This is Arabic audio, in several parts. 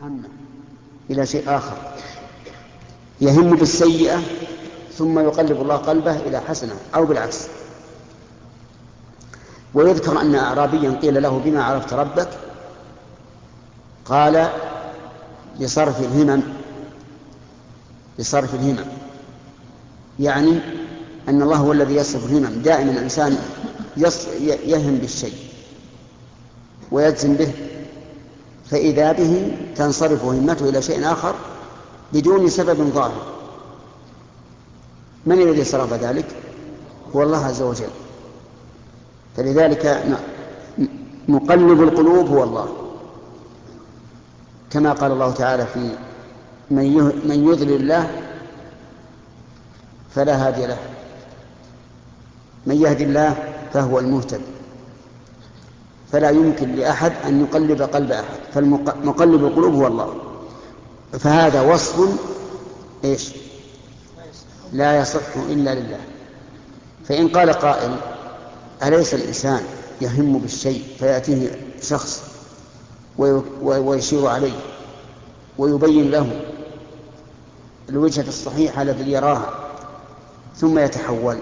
همه إلى شيء آخر، يهم بالسيئة ثم يقلب الله قلبه إلى حسنة أو بالعكس. ويذكر أن أعرابيا قيل له بما عرفت ربك؟ قال لصرف الهمم، يعني أن الله هو الذي يصرف الهمم. دائما الإنسان يهم بالشيء ويجزم به، فإذا به تنصرف همته إلى شيء آخر بدون سبب ظاهر. من الذي صرف ذلك؟ هو الله عز وجل. فلذلك مقلب القلوب هو الله، كما قال الله تعالى في من يضلل الله فلا هادي له، من يهدي الله فهو المهتد، فلا يمكن لأحد أن يقلب قلب أحد، فمقلب القلوب هو الله. فهذا وصف إيش؟ لا يصح إلا لله. فإن قال قائل أليس الإنسان يهم بالشيء فيأتيه شخص ويشير عليه ويبين له الوجهة الصحيحة التي يراها ثم يتحول؟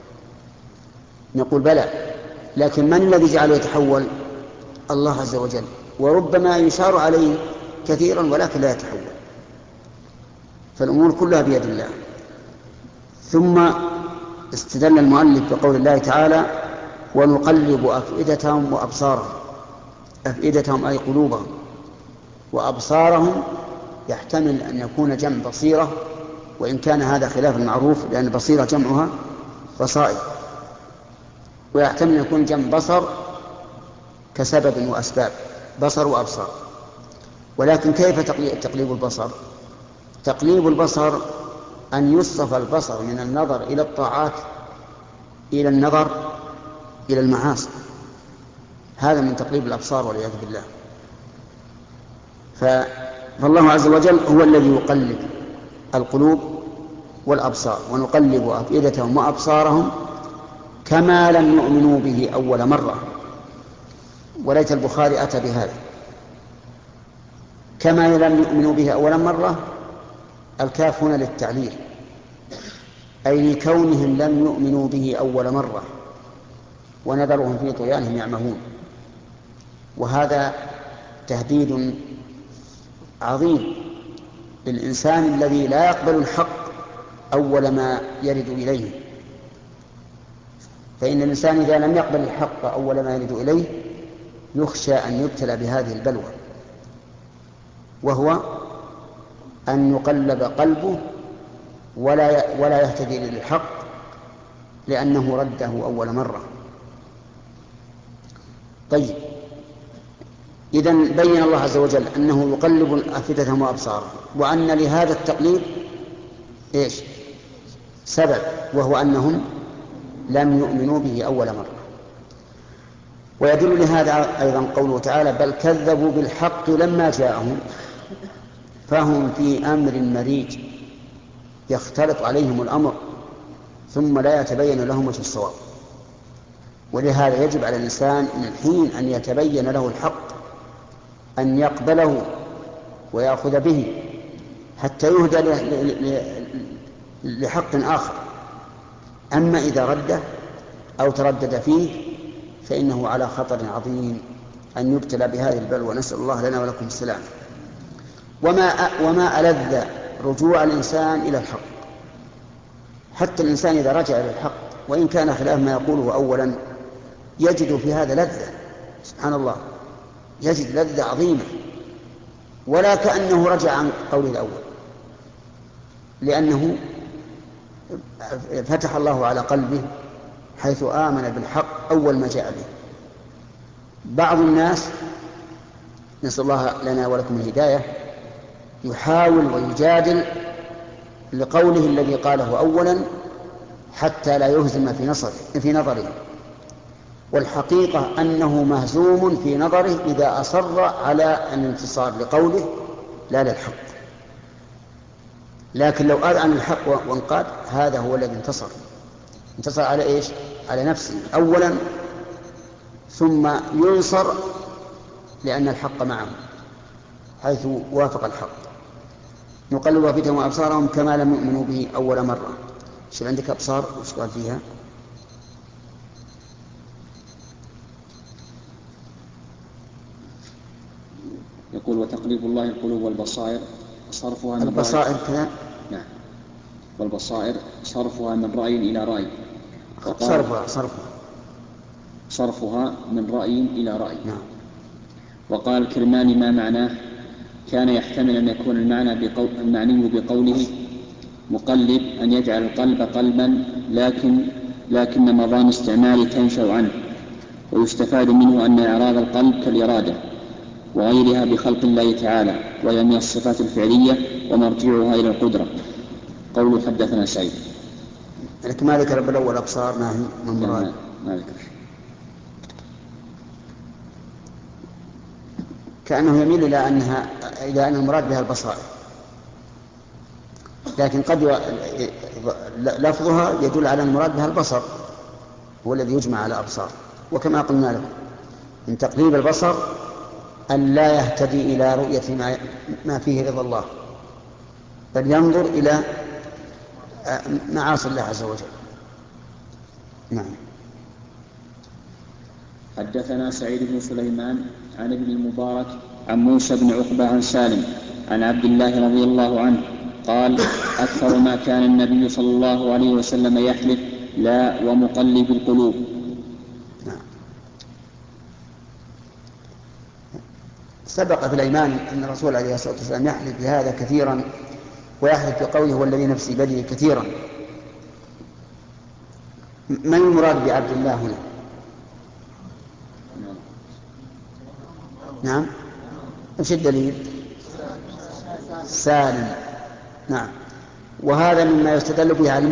نقول بلى، لكن من الذي جعله يتحول؟ الله عز وجل، وربما يشار عليه كثيرا ولكن لا يتحول. فالأمور كلها بيد الله. ثم استدل المؤلف بقول الله تعالى ونقلب أفئدتهم وأبصارهم. أفئدتهم أي قلوبهم، وأبصارهم يحتمل أن يكون جمع بصيرة، وإن كان هذا خلاف المعروف لأن بصيرة جمعها بصائر، ويحتمل أن يكون جمع بصر كسبب وأسباب، بصر وأبصار. ولكن كيف تقليب البصر؟ تقليب البصر أن يصرف البصر من النظر إلى الطاعات إلى النظر إلى المعاصي. هذا من تقليب الأبصار والعياذ بالله. فالله عز وجل هو الذي يقلب القلوب والأبصار. ونقلب أفئدتهم وأبصارهم كما لم يؤمنوا به أول مرة. وليت البخاري أتى بهذا، كما لم يؤمنوا به أول مرة. الكاف هنا للتعليل، أي لكونهم لم يؤمنوا به أول مرة ونذرهم في طغيانهم يعمهون. وهذا تهديد عظيم للإنسان الذي لا يقبل الحق أول ما يرد إليه. فإن الإنسان إذا لم يقبل الحق أول ما يرد إليه يخشى أن يبتلى بهذه البلوى، وهو أن يقلب قلبه ولا يهتدي للحق لأنه رده أول مرة. طيب، إذن بين الله عز وجل أنه يقلب أفئدتهم وأبصارهم، وأن لهذا التقليب إيش؟ سبب، وهو أنهم لم يؤمنوا به أول مرة. ويدل لهذا أيضا قوله تعالى بل كذبوا بالحق لما جاءهم فهم في أمر مريج يختلط عليهم الأمر ثم لا يتبين لهم وجه الصواب. ولهذا يجب على الإنسان من حين أن يتبين له الحق أن يقبله ويأخذ به حتى يهدى لحق آخر. أما إذا رده أو تردد فيه فإنه على خطر عظيم أن يبتلى بهذه البلوى، نسأل الله لنا ولكم السلام. وما ألذ رجوع الإنسان إلى الحق. حتى الإنسان إذا رجع إلى الحق وإن كان خلاف ما يقوله أولا يجد في هذا لذة، سبحان الله، يجد لذة عظيمة ولا كأنه رجع عن قوله الأول، لأنه فتح الله على قلبه حيث آمن بالحق أول ما جاء به. بعض الناس نسأل الله لنا ولكم الهداية يحاول ويجادل لقوله الذي قاله أولا حتى لا يهزم في نظره، والحقيقة أنه مهزوم في نظره إذا أصر على الانتصار لقوله لا للحق. لكن لو آذى عن الحق وانقاد هذا هو الذي انتصر على إيش؟ على نفسه أولا، ثم ينصر لأن الحق معه. حيث وافق الحق. نقلب أفئدتهم وأبصارهم كما لم يؤمنوا به أول مرة. شو عندك أبصار وش قال فيها؟ يقول وتقليب الله القلوب والبصائر صرفها من البصائر كذا. نعم. والبصائر صرفها من رأي إلى رأي. صرفها من رأي إلى رأي. نعم. وقال الكرماني ما معناه؟ كان يحتمل أن يكون المعني بقوله مقلب أن يجعل القلب قلبا لكن مضان استعمال تنشأ عنه، ويستفاد منه أن إعراض القلب كالإرادة وغيرها بخلق الله تعالى، وهي من الصفات الفعلية ومرجعها إلى القدرة. قوله حدثنا سعيد. لكن ما ذكر بالأول أبصار ما هي من مراد؟ ما ذكر. كأنه يميل إلى أن المراد بها البصائر، لكن قد لفظها يدل على المراد بها البصر هو الذي يجمع على أبصار. وكما قلنا لكم من تقليب البصر أن لا يهتدي إلى رؤية ما فيه رضا الله، بل ينظر إلى معاصي الله عز وجل. نعم. حدثنا سعيد بن سليمان عن ابن المبارك عن موسى بن عقبة عن سالم عن عبد الله رضي الله عنه قال أكثر ما كان النبي صلى الله عليه وسلم يحلف لا ومقلب القلوب. نعم. سبق في الأيمان أن الرسول عليه الصلاة والسلام يحلف بهذا كثيرا، ويحلف بقوله والذي نفسي بيده كثيرا. من المراد بعبد الله هنا؟ نعم. ايش الدليل؟ سالم. نعم. وهذا مما يستدل به على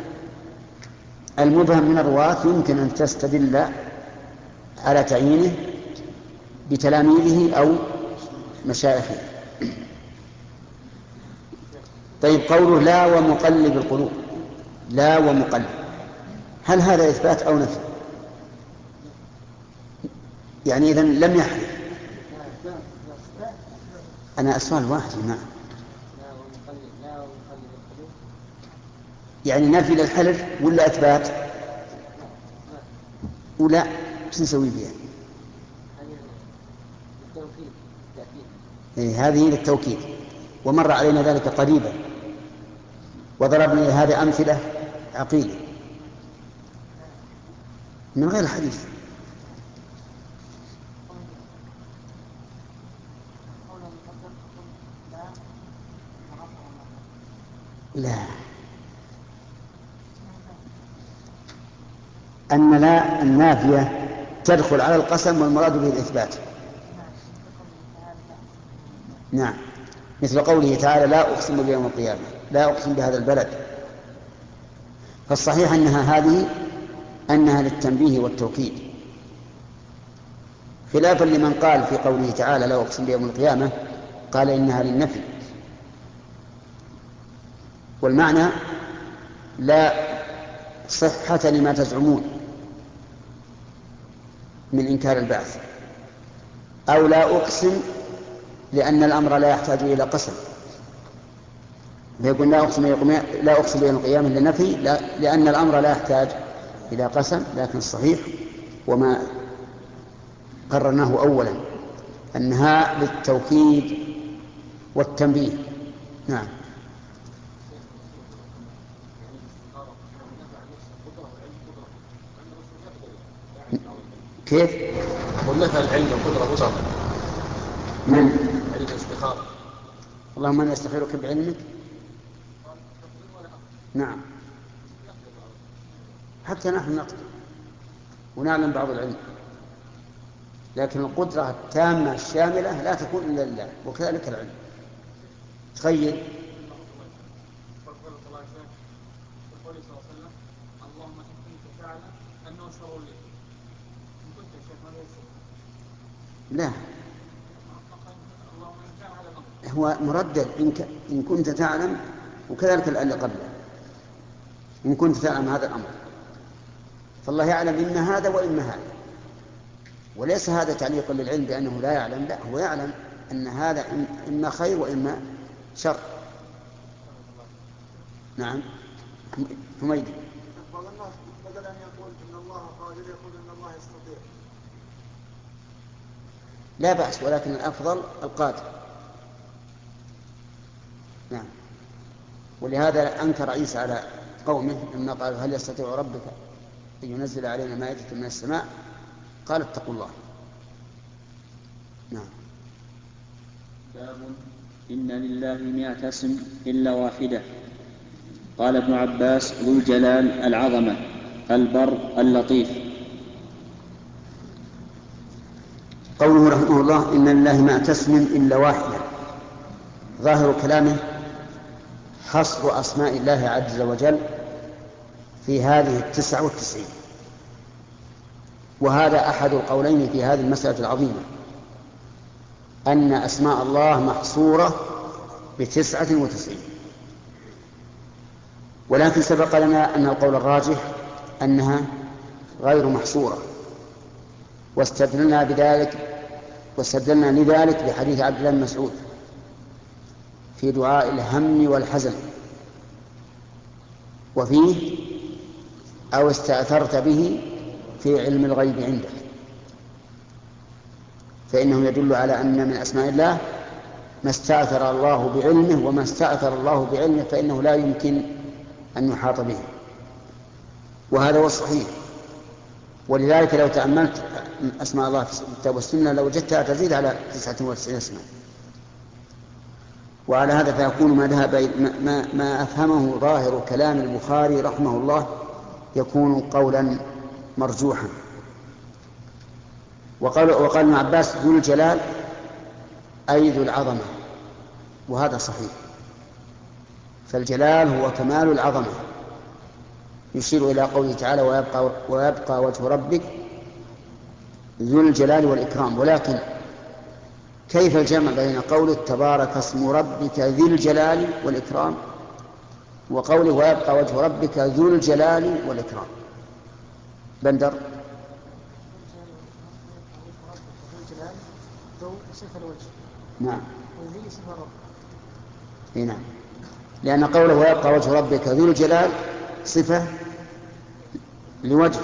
المبهم من الرواة يمكن أن تستدل على تعيينه بتلاميذه أو مشايخه. طيب قوله لا ومقلب القلوب، لا ومقلب، هل هذا إثبات أو نفي؟ يعني إذن لم يحلف. أنا السؤال واحد يا جماعة، يعني نفي للحلف ولا إثبات؟ ولا شو نسوي فيها؟ هذه للتوكيد، ومر علينا ذلك قريبا وضربنا هذه أمثلة عقيلة من غير الحديث. لا، أن لا النافية تدخل على القسم والمراد به الإثبات. نعم، مثل قوله تعالى لا أقسم بيوم القيامة، لا أقسم بهذا البلد. فالصحيح أنها للتنبيه والتوكيد، خلافا لمن قال في قوله تعالى لا أقسم بيوم القيامة قال إنها للنفي. والمعنى لا صحة لما تزعمون من إنكار البعث، أو لا أقسم لأن الأمر لا يحتاج إلى قسم، فيقول لا أقسم بيوم القيامة للنفي لأن الأمر لا يحتاج إلى قسم. لكن الصحيح وما قررناه أولا أنها للتوكيد والتنبيه. نعم. كيف؟ قلنا العلم والقدرة وصف من علم الاستخارة. اللهم أنا أستخيرك بعلمك. نعم، حتى نحن نقدر ونعلم بعض العلم، لكن القدرة التامة الشاملة لا تكون إلا لله، وكذلك العلم. تخيل لا، هو مردد إن كنت تعلم، وكذلك اللي قبله إن كنت تعلم هذا الأمر، فالله يعلم إما هذا وإما هذا، وليس هذا تعليق للعلم بأنه لا يعلم، لا هو يعلم أن هذا إما خير وإما شر. نعم. حميدي. بعض الناس بدل أن يقول إن الله قادر يقول إن الله يستطيع. لا بأس، ولكن الأفضل القادر. نعم. ولهذا أنكر عيسى على قومه لما قالوا هل يستطيع ربك أن ينزل علينا مائدة من السماء؟ قال اتقوا الله. نعم. باب إن لله 100 اسم إلا واحدة. قال ابن عباس ذو الجلال العظمة البر اللطيف. قوله رحمه الله إن لله 100 اسم إلا واحدة، ظاهر كلامه حصر أسماء الله عز وجل في هذه 99، وهذا أحد القولين في هذه المسألة العظيمة، أن أسماء الله محصورة ب99، ولكن سبق لنا أن القول الراجح أنها غير محصورة، واستدلنا لذلك بحديث عبد الله بن مسعود في دعاء الهم والحزن، وفيه أو استأثرت به في علم الغيب عندك، فإنه يدل على أن من أسماء الله ما استأثر الله بعلمه، وما استأثر الله بعلمه فإنه لا يمكن أن يحاط به، وهذا هو الصحيح. ولذلك لو تأملت أسماء الله في الكتاب والسنة لوجدتها تزيد على 99 اسما، وعلى هذا فيكون ما أفهمه ظاهر كلام البخاري رحمه الله يكون قولا مرجوحا. وقال ابن عباس ذو الجلال أي ذو العظمة، وهذا صحيح، فالجلال هو كمال العظمة، يشير إلى قوله تعالى ويبقى وجه ربك ذو الجلال والإكرام. ولكن كيف الجمع بين قوله تبارك اسم ربك ذي الجلال والإكرام وقوله ويبقى وجه ربك ذو الجلال والإكرام؟ بندر. نعم. نعم، لأن قوله ويبقى وجه ربك ذو الجلال صفة لوجه،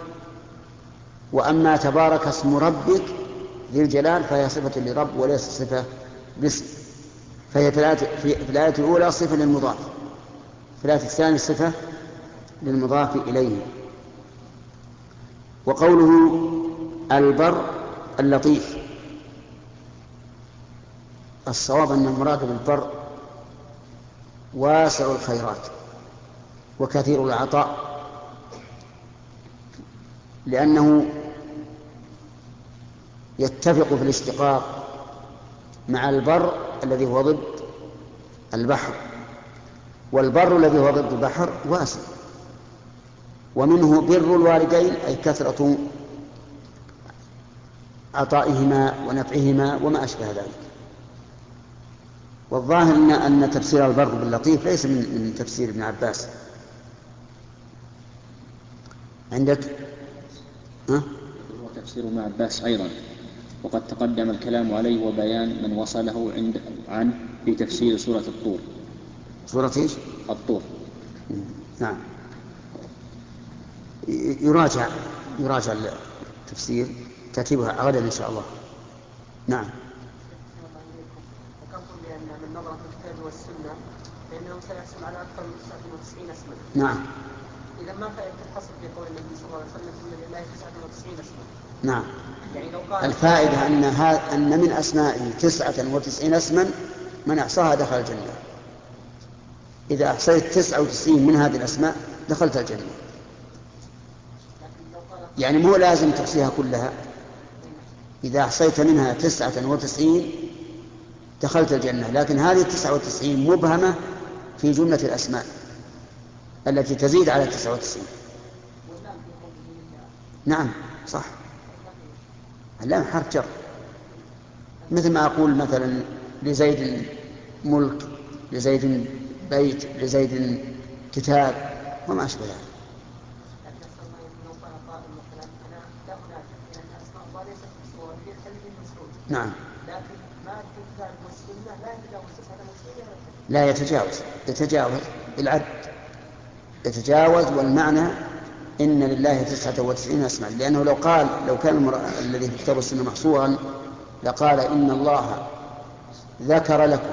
وأما تبارك اسم ربك ذي الجلال فهي صفة لرب وليس صفة باسم، فهي في الآية الأولى صفة للمضاف، في الآية الثانية صفة للمضاف إليه. وقوله البر اللطيف، الصواب أن المراد بالبر واسع الخيرات وكثير العطاء، لأنه يتفق في الاشتقاق مع البر الذي هو ضد البحر، والبر الذي هو ضد البحر واسع، ومنه بر الوالدين أي كثرة عطائهما ونفعهما وما أشبه ذلك. والظاهر أن تفسير البر باللطيف ليس من تفسير ابن عباس. عندك هو تفسير ابن عباس أيضا، وقد تقدم الكلام عليه وبيان من وصله عنه في تفسير سورة الطور. سورة إيش؟ الطور. نعم، يراجع التفسير، ترتيبها غدا إن شاء الله. نعم. ذكرتم بأن من نظر في الكتاب والسنة فإنه سيحصل على أكثر من 99 اسما. نعم. إذا ما فائدة الحصر في قول النبي صلى الله عليه وسلم إن لله 99 اسما؟ نعم. يعني لو قال الفائدة أن من أسمائه 99 اسما من أحصاها دخل الجنة. إذا أحصيت 99 من هذه الأسماء دخلت الجنة، يعني مو لازم تحصيها كلها، إذا أحصيت منها 99 دخلت الجنة، لكن هذه 99 مبهمة في جملة الأسماء التي تزيد على 99. نعم صح، اللام حرف جر، مثل ما أقول مثلا لزيد ملك، لزيد بيت، لزيد كتاب وما أشبه ذلك. لا أناجح لأن أسماء الله ليست مشهورة في الحديث المشهور، نعم. لكن ما أدرك لا يتجاوز بالعد، يتجاوز. والمعنى إن لله 99 اسما، لأنه لو كان الذي في كتاب السنة محصورا لقال إن الله ذكر لكم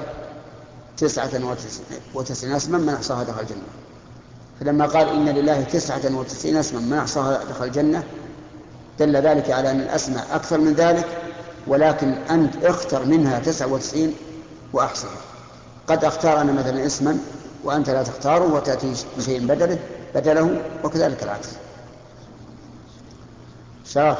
99 اسما من أحصاها دخل الجنة. فلما قال إن لله 99 اسما من أحصاها دخل الجنة دل ذلك على أن الأسماء أكثر من ذلك، ولكن أنت اختر منها 99 وأحصها. قد أختار أنا مثلا اسما وأنت لا تختاره وتأتي بشيء بدله، وكذلك العكس. شرف.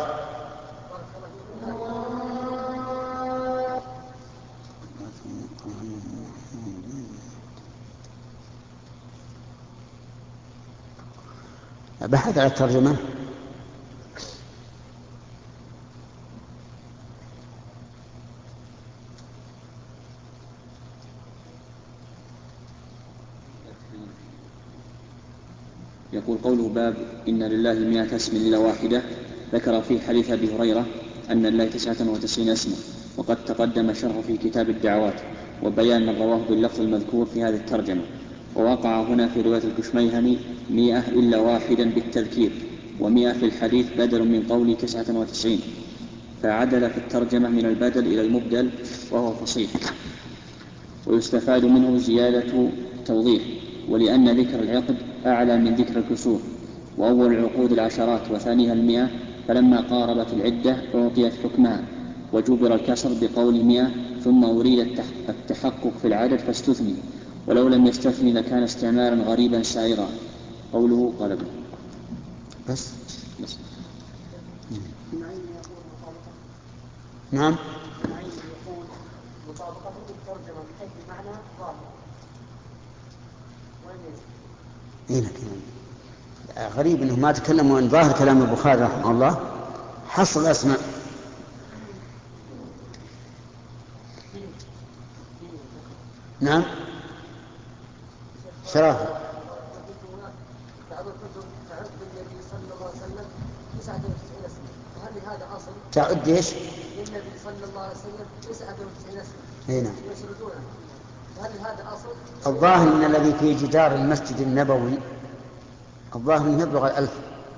بحث على الترجمة. يقول قوله باب إن لله 100 اسم إلا واحدة، ذكر في حديث أبي هريرة أن لله 99 اسما، وقد تقدم شرح في كتاب الدعوات وبيان من رواه باللفظ المذكور في هذه الترجمة. ووقع هنا في رواية الكشميهني 100 إلا واحدا بالتذكير، و100 في الحديث بدل من قول 99، فعدل في الترجمة من البدل إلى المبدل وهو فصيح. ويستفاد منه زيادة توضيح، ولأن ذكر العقد أعلى من ذكر الكسور، وأول العقود العشرات وثانيها 100، فلما قاربت العدة أعطيت حكمها وجبر الكسر بقول 100، ثم أريد التحقق في العدد فاستثني، ولو لم يستثني لكان استعمالا غريبا سائغا. قوله قلبه بس. نعم. مطابقة الترجمة بحيث معنى ظاهر. إيه لك غريب أنه ما تكلموا عن ظاهر كلام البخاري رحمه الله حصل الأسماء. نعم. شرافة. تعد النبي صلى الله عليه وسلم 99 اسما، فهل هذا أصل؟ تعد ايش؟ النبي صلى الله عليه وسلم 99 اسما. هنا. يسردونه. فهل هذا أصل؟ الظاهر ان الذي في جدار المسجد النبوي الظاهر انه يبلغ 1000.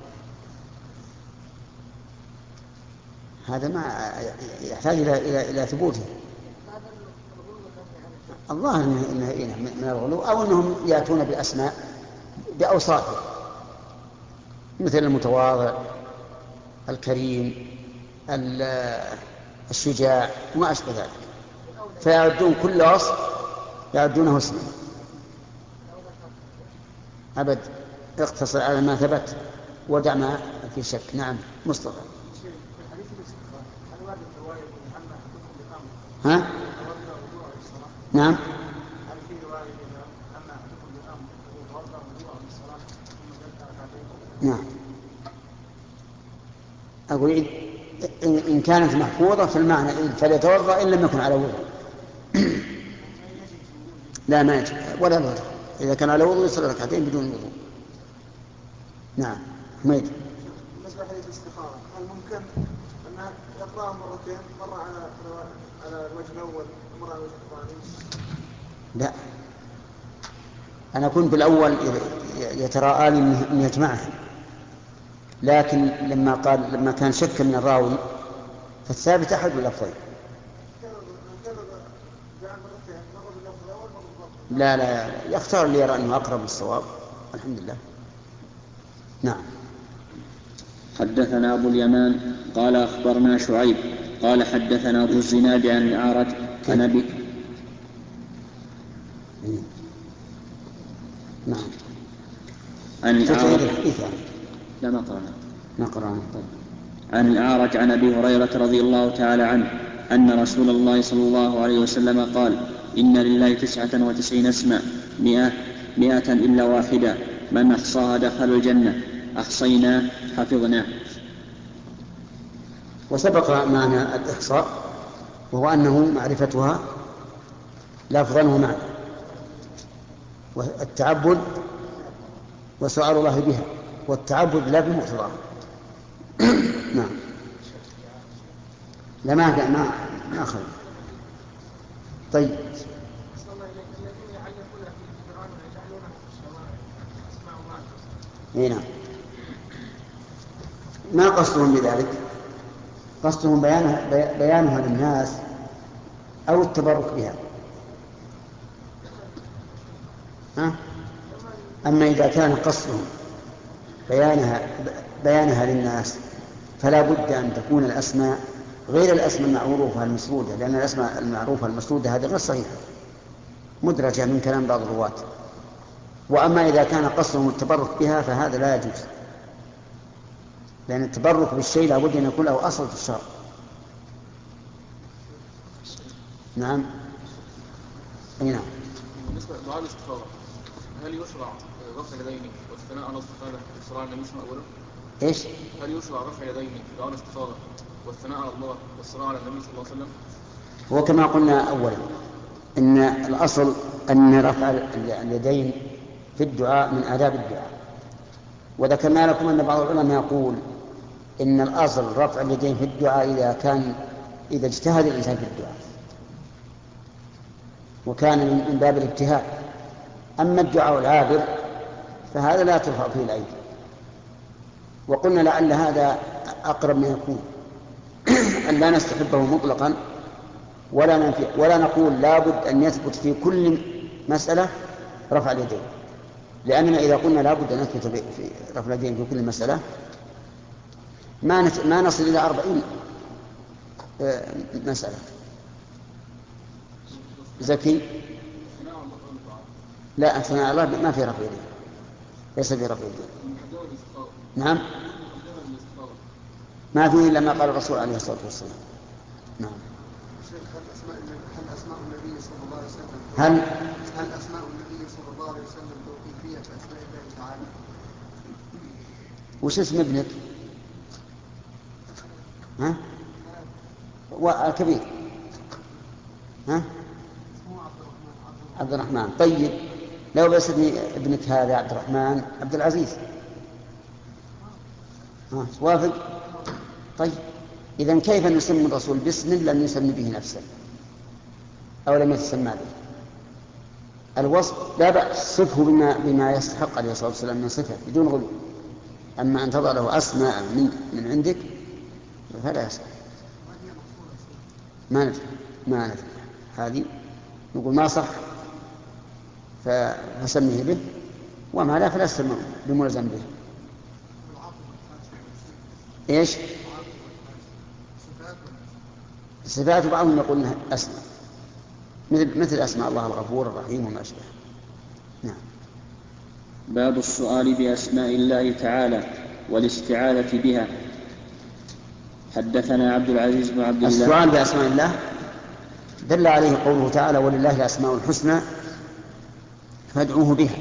هذا ما يحتاج الى ثبوته. الظاهر انه من الغلو، او انهم ياتون باسماء باوصافه مثل المتواضع، الكريم، الشجاع وما اشبه ذلك، فيعدون كل وصف يعدونه اسما. أبد، اقتصر على ما ثبت ودع ما في شك. نعم مصطفى. ها؟ نعم. نعم. أقول إن كانت محفوظة في المعنى فليتوضأ إن لم يكن على وضوء. لا ما يجب ولا الوضوء، إذا كان على وضوء يصلي ركعتين بدون وضوء. نعم. حميد. بالنسبة للاستخارة هل ممكن أن يقرأها مرتين، مرة على الوجه الأول ومرة على الوجه الثاني؟ لا، أنا كنت بالأول يتراءى لي أن يجمعها، لكن لما كان شك من الراوي فالثابت أحد اللفظين. لا يختار اللي يرى أنه أقرب للصواب. الحمد لله. نعم. حدثنا أبو اليمان قال أخبرنا شعيب قال حدثنا أبو الزناد عن الأعرج عن أبي. نعم. عن الأعرج. لا ما قرأنا. عن الأعرج عن أبي هريرة رضي الله تعالى عنه أن رسول الله صلى الله عليه وسلم قال إن لله 99 اسما 100 إلا واحدة، من أحصاها دخل الجنة، أحصينا حفظنا. وسبق معنى الإحصاء وهو أنه معرفتها لفظا ومعنى، والتعبد وسؤال الله بها، والتعبد لا بمقتضاه. نعم. لا ما أخذ. طيب. هنا ما قصدهم بذلك، قصدهم بيانها للناس أو التبرك بها. أما إذا كان قصدهم بيانها للناس فلا بد أن تكون الأسماء غير الأسماء المعروفة المسرودة، لأن الأسماء المعروفة المسرودة هذه غير صحيحة، مدرجة من كلام بعض الرواة. وأما إذا كان قصدهم التبرك بها فهذا لا يجوز، لأن التبرك بالشيء لا بد أن يكون له أصل في الشرع. نعم. أي نعم. بالنسبة لدعاء الاستخارة، هل يشرع رفع اليدين والثناء على الصحابة والصلاة على النبي صلى الله عليه وسلم؟ إيش؟ هل يشرع رفع اليدين في دعاء الاستخارة والثناء على الله والصلاة على النبي صلى الله عليه وسلم؟ هو كما قلنا أولا إن الأصل أن رفع اليدين في الدعاء من آداب الدعاء، وذكرنا لكم أن بعض العلماء يقول إن الأصل رفع اليدين في الدعاء إذا اجتهد الإنسان في الدعاء وكان من باب الاجتهاد. أما الدعاء العابر فهذا لا ترفع فيه الأيدي، وقلنا لعل هذا أقرب ما يكون أن لا نستحبه مطلقا ولا نقول لابد أن يثبت في كل مسألة رفع اليدين، لأننا إذا قلنا لابد أن نثبت في رفع اليدين في كل مسألة ما نصل إلى 40 مسألة. زكي لا، الثناء على الله ما في رفع يدين، ليس في رفع يدين. نعم، ما فيه إلا ما قال الرسول عليه الصلاة والسلام. نعم. هل أسماء النبي صلى الله عليه وسلم هل أسماء النبي صلى الله عليه وسلم توقيفية كأسماء الله تعالى؟ وش اسم ابنك؟ ها؟ والكبير؟ ها؟ عبد الرحمن. طيب لو بس ابنك هذا عبد الرحمن عبد العزيز، وافق؟ طيب إذن كيف نسمي الرسول باسم لم يسمي به نفسه أو لم يتسمى به؟ الوصف لا بأس، صفه بما يستحق عليه الصلاة والسلام من صفة بدون غلو. أما أن تضع له أسماء من عندك فلا يصح. ما ندري هذه نقول ما صح فسميه به، وما لا فلا تسمى بملزم به. إيش صفات؟ بعضهم يقول إنها أسماء مثل أسماء الله الغفور الرحيم وما أشبه. نعم. باب السؤال بأسماء الله تعالى والاستعاذة بها. حدثنا عبد العزيز بن عبد الله. السؤال بأسماء الله دل عليه قوله تعالى ولله الأسماء الحسنى فادعوه بها،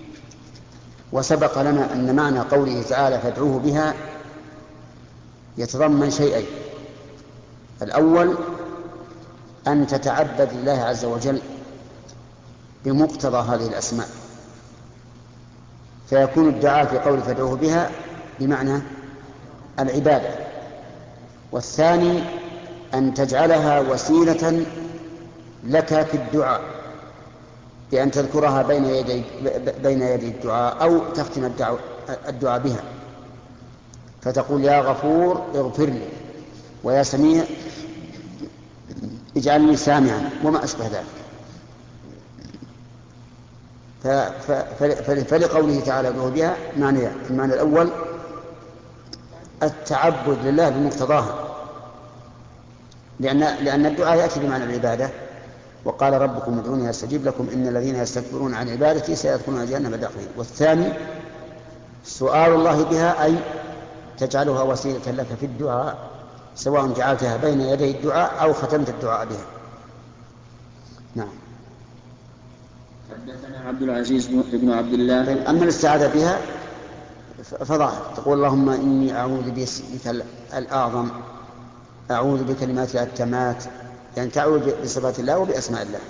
وسبق لنا أن معنى قوله تعالى فادعوه بها يتضمن شيئين: الأول أن تتعبد لله عز وجل بمقتضى هذه الأسماء، فيكون الدعاء في قول فادعوه بها بمعنى العبادة. والثاني أن تجعلها وسيلة لك في الدعاء بأن تذكرها بين يدي الدعاء أو تختم الدعاء بها، فتقول يا غفور اغفر لي، ويا سميع اجعلني سامعا، وما أشبه ذلك. فلقوله تعالى ادعوه بها معنيان: المعنى الأول التعبد لله بمقتضاها، لأن الدعاء يأتي بمعنى العبادة، وقال ربكم ادعوني أستجيب لكم إن الذين يستكبرون عن عبادتي سيدخلون جهنم داخلين. والثاني سؤال الله بها، أي تجعلها وسيلة لك في الدعاء، سواء جعلتها بين يدي الدعاء أو ختمت الدعاء بها. نعم. حدثنا عبد العزيز بن عبد الله. طيب، أما الاستعاذة بها فظاهر، تقول اللهم إني أعوذ باسمك الأعظم، أعوذ بكلمات التامات، يعني تعوذ بصفات الله وبأسماء الله.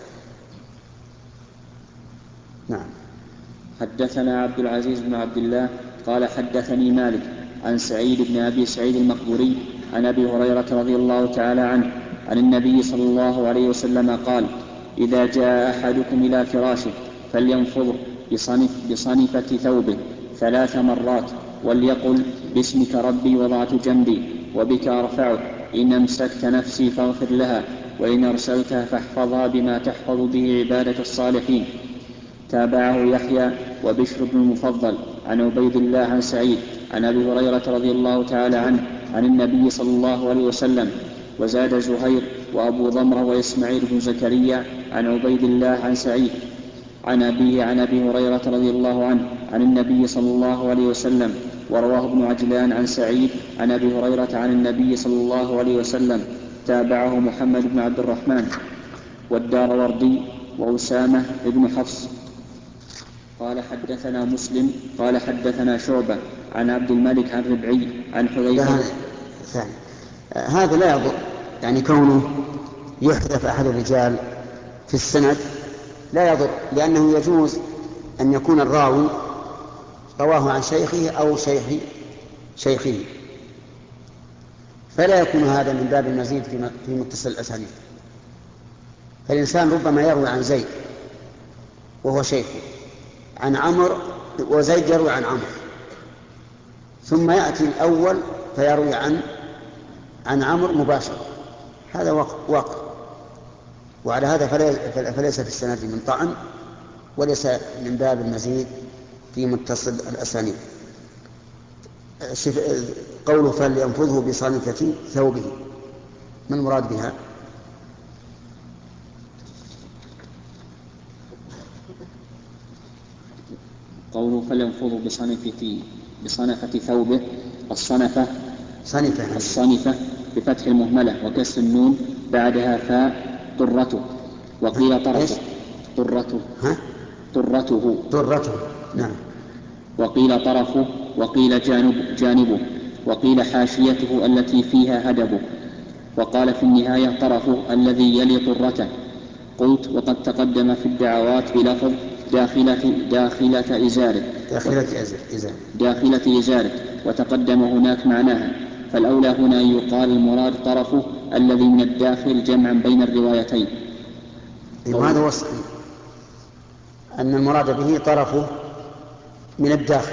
نعم. حدثنا عبد العزيز بن عبد الله قال حدثني مالك عن سعيد بن أبي سعيد المقبوري عن أبي هريرة رضي الله تعالى عنه عن النبي صلى الله عليه وسلم قال: إذا جاء أحدكم إلى فراشه فلينفضه بصنفة ثوبه 3 مرات، وليقل باسمك ربي وضعت جنبي وبك أرفعه، إن أمسكت نفسي فاغفر لها، وإن أرسلتها فاحفظها بما تحفظ به عبادة الصالحين. تابعه يحيى وبشر بن المفضل عن عبيد الله عن سعيد عن أبي هريرة رضي الله تعالى عنه عن النبي صلى الله عليه وسلم. وزاد زهير وأبو ضمرة وإسماعيل بن زكريا عن عبيد الله عن سعيد عن أبيه عن أبي هريرة رضي الله عنه عن النبي صلى الله عليه وسلم. ورواه ابن عجلان عن سعيد عن أبي هريرة عن النبي صلى الله عليه وسلم. تابعه محمد بن عبد الرحمن والداروردي وأسامة بن حفص. قال حدثنا مسلم قال حدثنا شعبة عن عبد الملك عن ربعي عن حذيفة. هذا لا يضر، يعني كونه يحذف أحد الرجال في السند لا يضر، لأنه يجوز أن يكون الراوي رواه عن شيخه أو شيخه، فلا يكون هذا من باب المزيد في متصل الأسانيد. فالإنسان ربما يروي عن زيد وهو شيخه، عن عمرو وزيد يروي عن عمرو، ثم يأتي الأول فيروي عن عمرو مباشرة، هذا واقع. وعلى هذا فليس في السند من طعن، وليس من باب المزيد في متصل الأسانيد. قوله فلينفضه بصنفة ثوبه، ما المراد بها؟ قوله فلينفضه بصنفة ثوبه. الصنفة بفتح المهملة وكسر النون بعدها فاء طرته، وقيل طرته نعم، وقيل طرفه، وقيل جانبه، وقيل حاشيته التي فيها هدبه، وقال في النهاية طرفه الذي يلي طرته. قلت وقد تقدم في الدعوات بلفظ داخلة إزارك، وتقدم هناك معناها، فالأولى هنا يقال المراد طرفه الذي من الداخل جمعا بين الروايتين. وهذا هو الصحيح، أن المراد به طرفه من الداخل.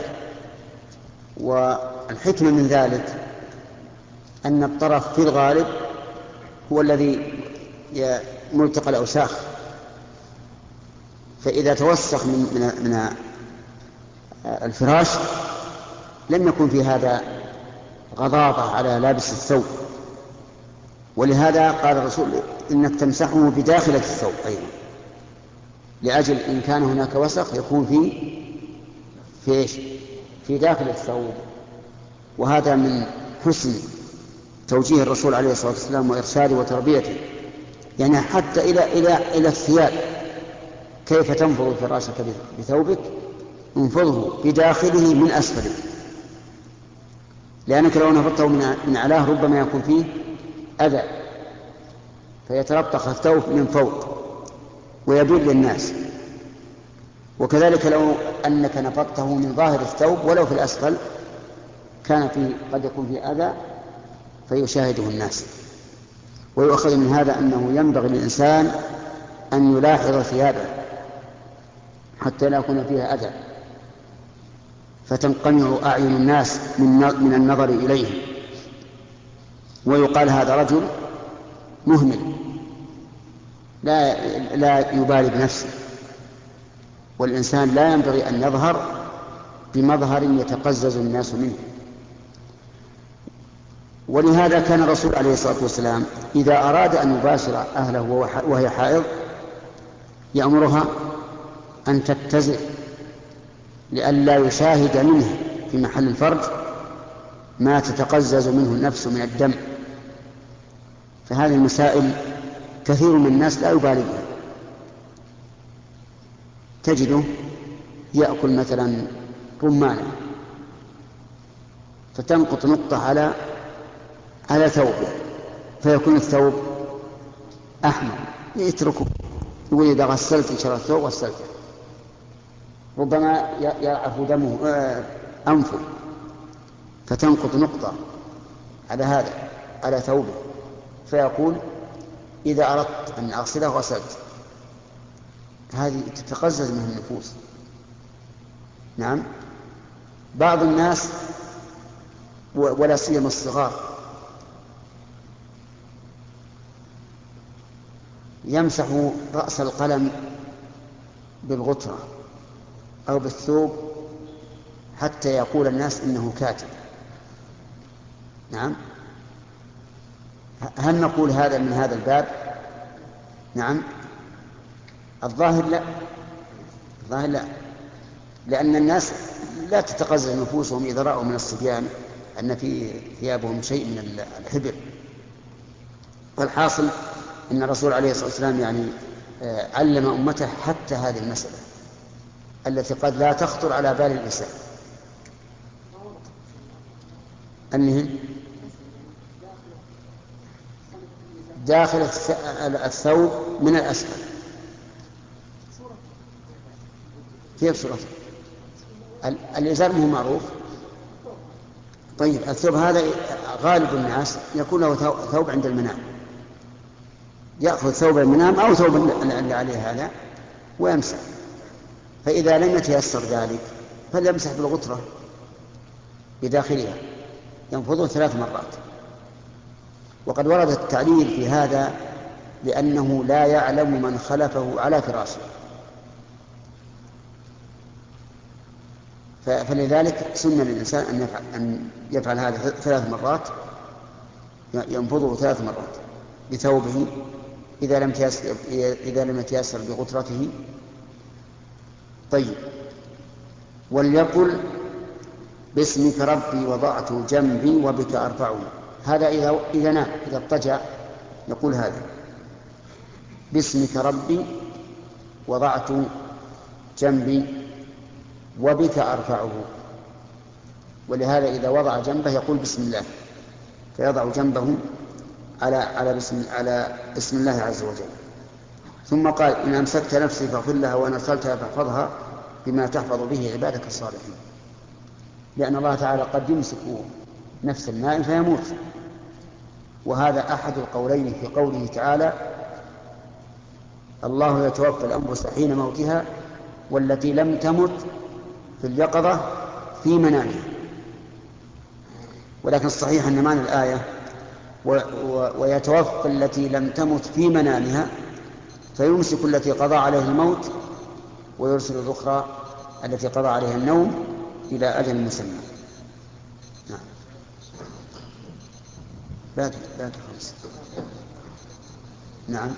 والحكمة من ذلك أن الطرف في الغالب هو الذي ملتقى الأوساخ، فإذا توسخ من الفراش لم يكن في هذا غضاضة على لابس الثوب، ولهذا قال الرسول إنك تمسحه بداخلة الثوب أيضا، لأجل إن كان هناك وسخ يكون في داخل الثوب. وهذا من حسن توجيه الرسول عليه الصلاة والسلام وإرشاده وتربيته، يعني حتى إلى الثياب، كيف تنفض فراشك بثوبك؟ انفضه بداخله من أسفله، لأنك لو نفضته من أعلاه ربما يكون فيه أذى فيتلطخ الثوب من فوق ويبين للناس. وكذلك لو أنك نفضته من ظاهر الثوب ولو في الأسفل قد يكون فيه أذى فيشاهده الناس. ويؤخذ من هذا أنه ينبغي للإنسان أن يلاحظ ثيابه حتى لا يكون فيها أذى فتنقمع أعين الناس من النظر إليه، ويقال هذا رجل مهمل لا يبالي بنفسه. والإنسان لا ينبغي أن يظهر بمظهر يتقزز الناس منه. ولهذا كان الرسول عليه الصلاة والسلام إذا أراد أن يباشر أهله وهي حائض يأمرها أن تتزر لئلا يشاهد منه في محل الفرج ما تتقزز منه النفس من الدم. فهذه المسائل كثير من الناس لا يبالي بها، تجده يأكل مثلا رمانة فتنقط نقطة على ثوبه فيكون الثوب أحمر، يتركه يقول إذا غسلت إن شاء الله الثوب غسلته، ربما يعفو دمه أنفه فتنقط نقطة على ثوبه فيقول إذا أردت أن أغسله غسلت. هذه تتقزز منه النفوس، نعم. بعض الناس ولا سيما الصغار يمسح رأس القلم بالغترة أو بالثوب حتى يقول الناس إنه كاتب. نعم. هل نقول هذا من هذا الباب؟ نعم. الظاهر لا، الظاهر لا، لأن الناس لا تتقزز نفوسهم إذا رأوا من الصبيان أن في ثيابهم شيء من الحبر. والحاصل أن الرسول عليه الصلاة والسلام يعني علم أمته حتى هذه المسألة التي قد لا تخطر على بال الإنسان، أنه داخل الثوب من الأسفل. كيف صورته؟ الإزار مو معروف. طيب الثوب هذا غالب الناس يكون له ثوب عند المنام، يأخذ ثوب المنام أو ثوب اللي عليه هذا ويمسح. فإذا لم يتيسر ذلك فليمسح بالغترة بداخلها ينفضه 3 مرات. وقد ورد التعليل في هذا لأنه لا يعلم من خلفه على فراشه، فلذلك سن للإنسان أن يفعل هذا 3 مرات، ينفضه 3 مرات بثوبه إذا لم يتيسر بغترته. طيب. وليقل باسمك ربي وضعت جنبي وبك أرفعه. هذا إذا نام، إذا اضطجع يقول هذا باسمك ربي وضعت جنبي وبك أرفعه. ولهذا إذا وضع جنبه يقول بسم الله، فيضع جنبه على اسم الله عز وجل. ثم قال إن أمسكت نفسي فاغفر لها وإن أرسلتها فاحفظها بما تحفظ به عبادك الصالحين. لأن الله تعالى قد يمسك نفس النائم فيموت، وهذا أحد القولين في قوله تعالى الله يتوفى الأنفس حين موتها والتي لم تمت في اليقظة في منامها. ولكن الصحيح أن معنى الآية ويتوفى التي لم تمت في منامها، فيمسك التي قضى عليها الموت ويرسل الأخرى التي قضى عليها النوم إلى أجل مسمى. نعم. باقي خمس. نعم.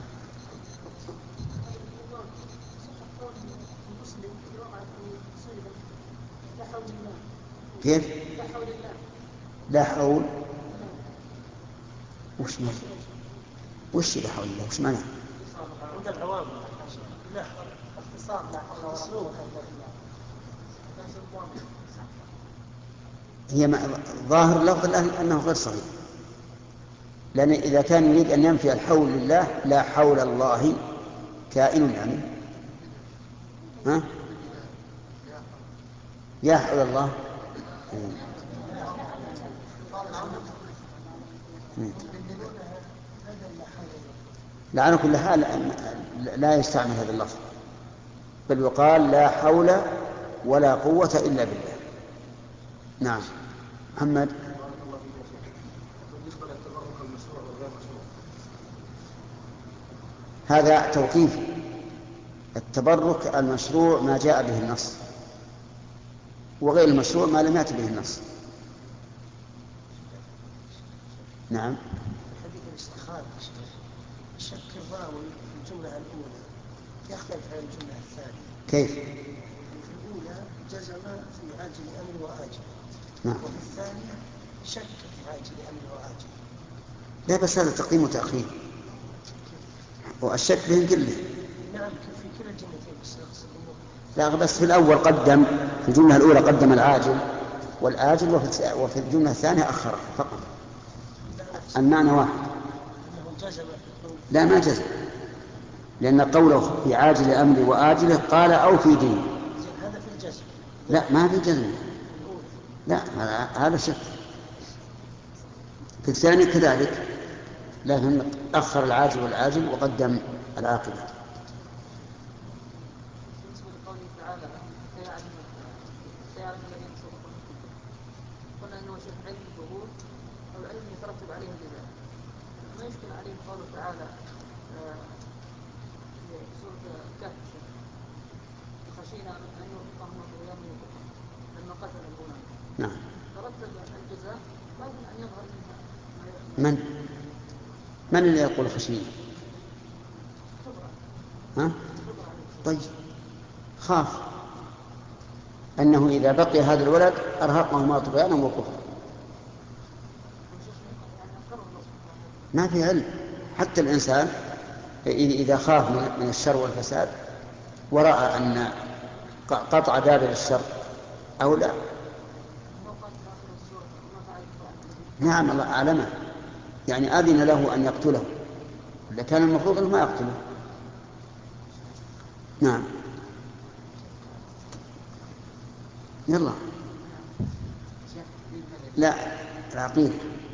كيف؟ لا حول. وش معنى؟ وش لا حول الله؟ وش معنى؟ عند العوام لا اختصار لا حول. هي ظاهر لفظ أنه غير صحيح، لأن إذا كان يريد أن ينفي الحول لله لا حول الله كائن يعني ها؟ يا حول الله. لا على كل حال لا يستعمل هذا اللفظ، بل يقال لا حول ولا قوة إلا بالله. نعم. محمد. هذا توقيف. التبرك المشروع ما جاء به النص، وغير المشروع ما لم يأت به النص. نعم. حديث الاستخارة شك الراوي في الجملة الأولى يختلف عن الجملة الثانية. كيف؟ في الأولى جزم في عاجل أمر وآجل. نعم. وفي الثانية شك في عاجل أمر وآجل. لا بس هذا تقديم وتأخير، والشك بهم كله. نعم في كلا الجملتين بس لا بس في الأول قدم، في الجملة الأولى قدم العاجل والآجل، وفي الجملة الثانية أخر فقط. المعنى واحد. لا ما جزم، لأن قوله في عاجل أمري وآجله قال أو في ديني. هذا في الجزم. لا ما في جزم. لا هذا شك. في الثاني كذلك، لكن أخر العاجل والآجل وقدم العاقبة. قوله تعالى سيعلم الذين صدقوا قلنا انه شيخ علم الظهور او العلم يترتب عليه الجزاء. ما يشكل عليه قوله تعالى في سورة الكهف خشينا ان يرهقهم طغيانا لما قتل الغلام. نعم. ترتب الجزاء بعد ان يظهر منها من اللي يقول خشينا؟ ها؟ طيب خاف أنه إذا بقي هذا الولد أرهقهما طغيانا وكفرا. ما في علم. حتى الإنسان إذا خاف من الشر والفساد ورأى أن قطع دابر الشر أولى. نعم الله أعلمه، يعني أذن له أن يقتله، لكان المفروض أنه ما يقتله. نعم. يلا لا العقيدة.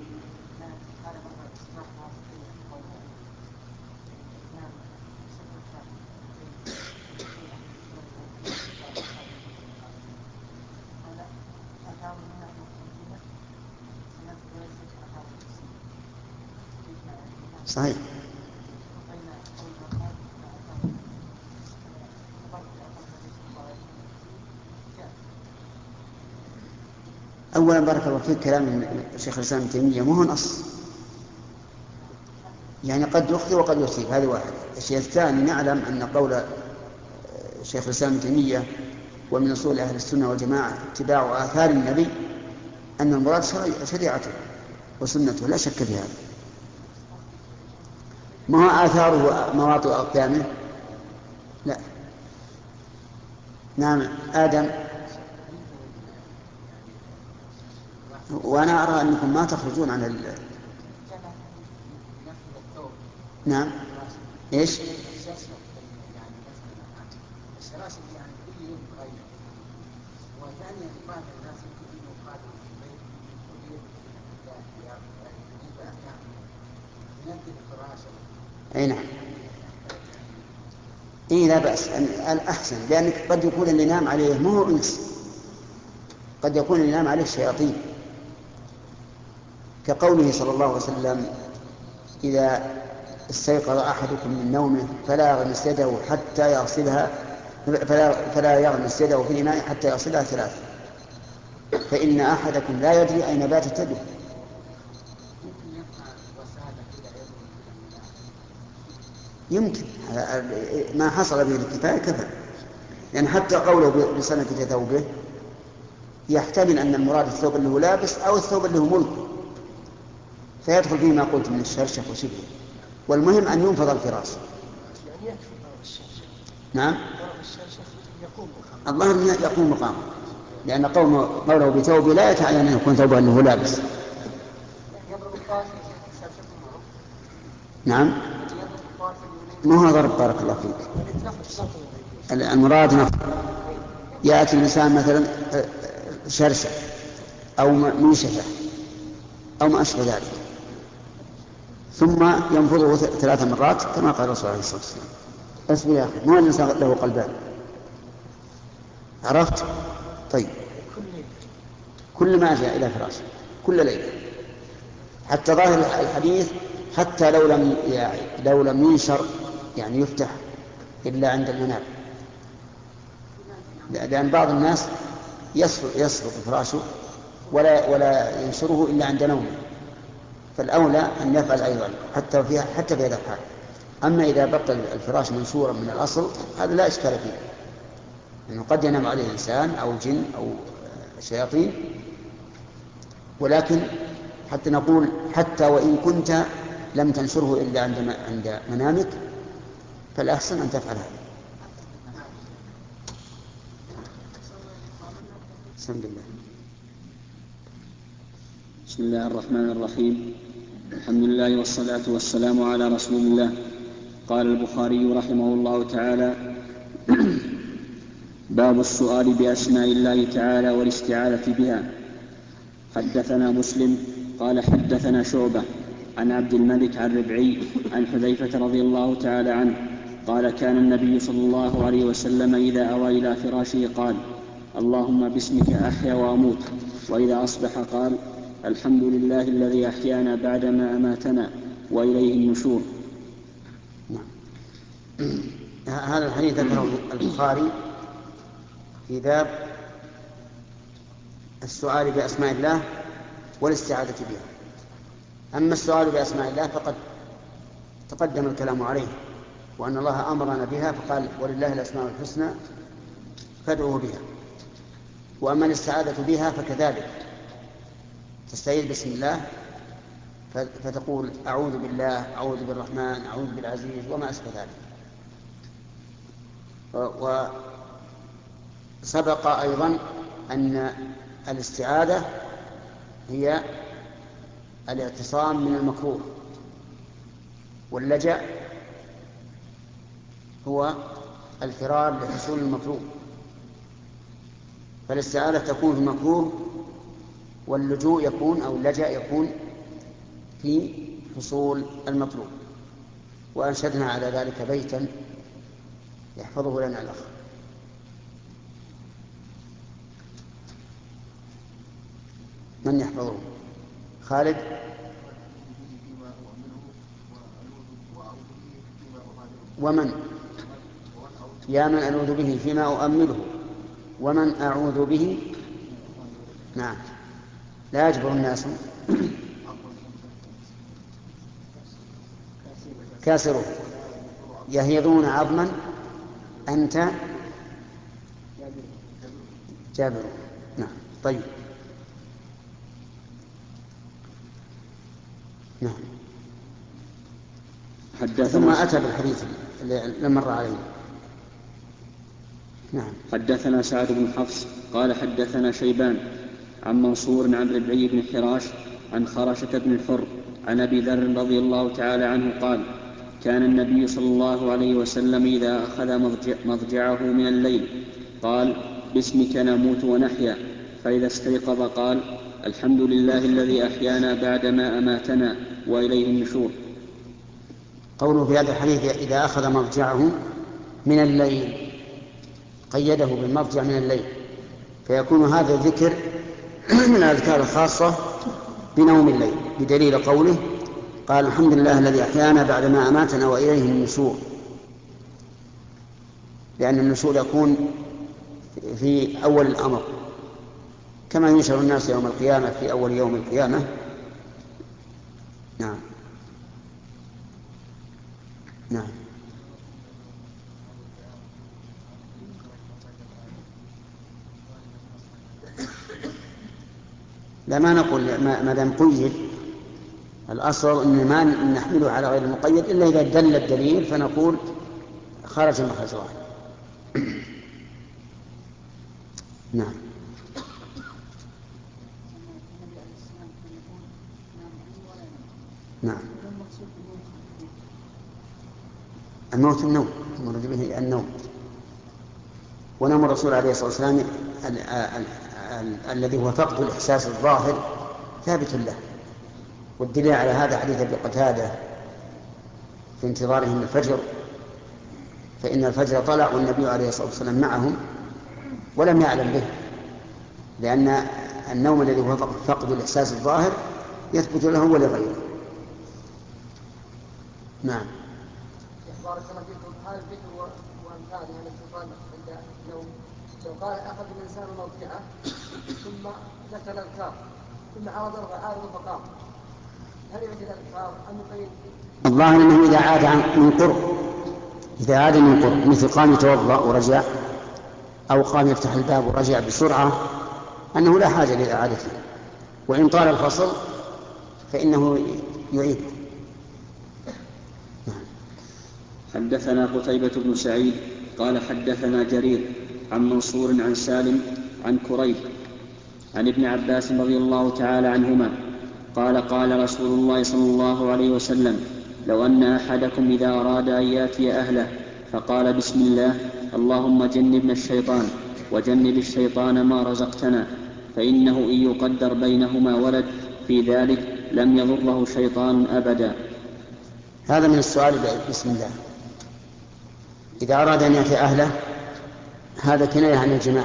صحيح. أولا بارك الله فيك، كلام الشيخ الإسلام ابن تيمية مو هو نص، يعني قد يخطئ وقد يصيب، هذه واحد. الشيء الثاني نعلم أن قول الشيخ الإسلام ابن تيمية ومن أصول أهل السنة والجماعة اتباع آثار النبي أن المراد شريعته وسنته، لا شك في هذا. ما هو آثاره مواطئ أقدامه؟ لا. نعم آدم. وأنا أرى أنكم ما تخرجون عن نعم. إيش؟ أي نعم. إيه لا بأس، الأحسن، لأنك قد يكون اللي نام عليه مو هو إنس، قد يكون اللي نام عليه شياطين، كقوله صلى الله عليه وسلم إذا استيقظ أحدكم من نومه فلا يغمس يده حتى يغسلها، فلا يغمس يده في الإناء حتى يغسلها 3، فإن أحدكم لا يدري أين باتت يده. يمكن ما حصل به الكفاية كفى، يعني حتى قوله بسنة ثوبه يحتمل أن المراد الثوب اللي هو لابس أو الثوب اللي هو ملك، فيدخل فيه ما قلت من الشرشف وشبهه، والمهم أن ينفض الفراش. يعني يكفي ضرب الشرشف. نعم. ضرب الشرشف يقوم الله يقوم مقامه، لأن قوله بثوبه لا يتعين أن يكون ثوبه اللي هو لابس. يضرب الطائف الشرشف معه. نعم. ما هو ضرب بارك الله فيك. المراد نفض. يأتي الإنسان مثلا شرشة أو منشفة أو ما أشبه ذلك، ثم ينفضه 3 مرات كما قال الرسول عليه الصلاة والسلام. اصبر يا أخي، ما الإنسان له قلبان؟ عرفت؟ طيب. كل ما جاء إلى فراشه كل ليلة، حتى ظاهر الحديث حتى لو لم ينشر، يعني يفتح إلا عند المنام، لأن بعض الناس يسقط فراشه ولا ينشره إلا عند نومه، فالأولى أن يفعل أيضا حتى في هذا الحال. أما إذا بقى الفراش منشورا من الأصل هذا لا إشكال فيه، لأنه قد ينام عليه إنسان أو جن أو شياطين، ولكن حتى نقول حتى وإن كنت لم تنشره إلا عند منامك فالأحسن أن تفعل هذا. بسم الله الرحمن الرحيم. الحمد لله والصلاة والسلام على رسول الله. قال البخاري رحمه الله تعالى: باب السؤال بأسماء الله تعالى والاستعاذة بها. حدثنا مسلم قال حدثنا شعبة عن عبد الملك عن ربعي عن حذيفة رضي الله تعالى عنه قال كان النبي صلى الله عليه وسلم إذا أوى إلى فراشه قال اللهم باسمك أحيا وأموت، وإذا أصبح قال الحمد لله الذي أحيانا بعدما أماتنا وإليه النشور. هذا الحديث ذكره البخاري في باب السؤال بأسماء الله والاستعاذة بها. أما السؤال بأسماء الله فقد تقدم الكلام عليه، وأن الله أمرنا بها فقال ولله الأسماء الحسنى فادعوه بها. وأما الاستعاذة بها فكذلك تستعيذ بسم الله فتقول أعوذ بالله، أعوذ بالرحمن، أعوذ بالعزيز وما أشبه ذلك. وسبق أيضا أن الاستعاذة هي الاعتصام من المكروه، واللجأ هو الفرار لحصول المطلوب. فالاستعاذة تكون في المكروه، واللجوء يكون أو اللجأ يكون في حصول المطلوب. وأنشدنا على ذلك بيتا يحفظه لنا الأخ. من يحفظه؟ خالد. ومن يا من ألوذ به فيما أؤمله ومن أعوذ به. نعم، لا يجبر الناس كاسره يهيضون عظما أنت جابر. نعم طيب. نعم. ثم أتى بالحديث اللي مر عليه. نعم. حدثنا سعد بن حفص قال حدثنا شيبان عن منصور عن ربعي بن حراش عن خرشة بن الحر عن أبي ذر رضي الله تعالى عنه قال كان النبي صلى الله عليه وسلم إذا أخذ مضجعه من الليل قال باسمك نموت ونحيا، فإذا استيقظ قال الحمد لله الذي أحيانا بعدما أماتنا وإليه النشور. قوله في هذا الحديث إذا أخذ مضجعه من الليل قيده بالمضجع من الليل، فيكون هذا الذكر من الأذكار الخاصة بنوم الليل، بدليل قوله قال الحمد لله الذي أحيانا بعدما أماتنا وإليه النشور، لأن النشور يكون في أول الأمر كما ينشر الناس يوم القيامة في أول يوم القيامة. نعم. نعم. لا، ما نقول ما دام قيد، الأصل أن ما نحمله على غير المقيد إلا إذا دل الدليل فنقول خرج مخرج واحد. نعم. نعم. الموت النوم، المراد به النوم، ونوم الرسول عليه الصلاة والسلام الذي هو فقد الإحساس الظاهر ثابت له، والدليل على هذا حديث أبي قتادة في انتظارهم الفجر، فإن الفجر طلع والنبي عليه الصلاة والسلام معهم ولم يعلم به، لأن النوم الذي هو فقد الإحساس الظاهر يثبت له ولغيره. نعم. بارك الله فيكم. هذا الذكر وأمثاله من الشيطان عند النوم، لو قال أخذ الإنسان موضعه ثم ذكر الأذكار ثم عارض فقام، هل يعد الأذكار أم يقيد؟ الظاهر أنه إذا عاد من قرب مثل قام يتوضأ ورجع، أو قام يفتح الباب ورجع بسرعة، أنه لا حاجة لإعادته، وإن طال الفصل فإنه يعيد. حدثنا قتيبة بن سعيد قال حدثنا جرير عن منصور عن سالم عن كريب عن ابن عباس رضي الله تعالى عنهما قال قال رسول الله صلى الله عليه وسلم لو أن أحدكم إذا أراد أن يأتي أهله فقال بسم الله اللهم جنبنا الشيطان وجنب الشيطان ما رزقتنا، فإنه إن يقدر بينهما ولد في ذلك لم يضره شيطان أبدا. هذا من السؤال بسم الله، إذا أراد أن يأتي أهله هذا كناية عن الجماع،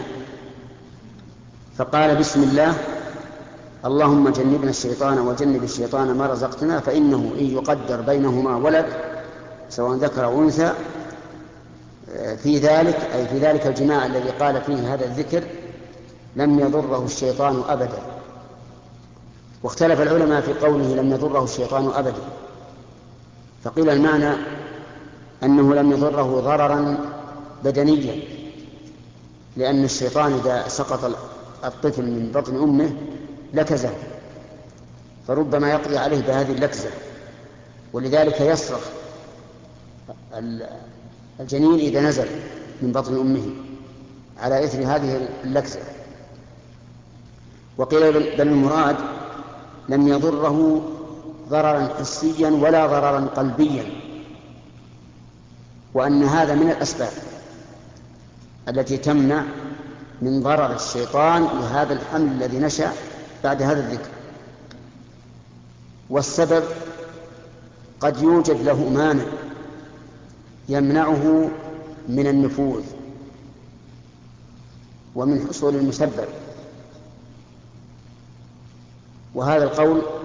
فقال بسم الله اللهم جنبنا الشيطان وجنب الشيطان ما رزقتنا، فإنه إن يقدر بينهما ولد سواء ذكر أو أنثى في ذلك الجماع الذي قال فيه هذا الذكر لم يضره الشيطان أبدا. واختلف العلماء في قوله لم يضره الشيطان أبدا، فقيل المعنى أنه لم يضره ضررا بدنيا، لأن الشيطان إذا سقط الطفل من بطن أمه لكزه، فربما يقضي عليه بهذه اللكزة، ولذلك يصرخ الجنين إذا نزل من بطن أمه على إثر هذه اللكزة. وقيل بل المراد لم يضره ضررا حسيا ولا ضررا قلبيا، وأن هذا من الأسباب التي تمنع من ضرر الشيطان لهذا الحمل الذي نشأ بعد هذا الذكر. والسبب قد يوجد له مانع يمنعه من النفوذ ومن حصول المسبب، وهذا القول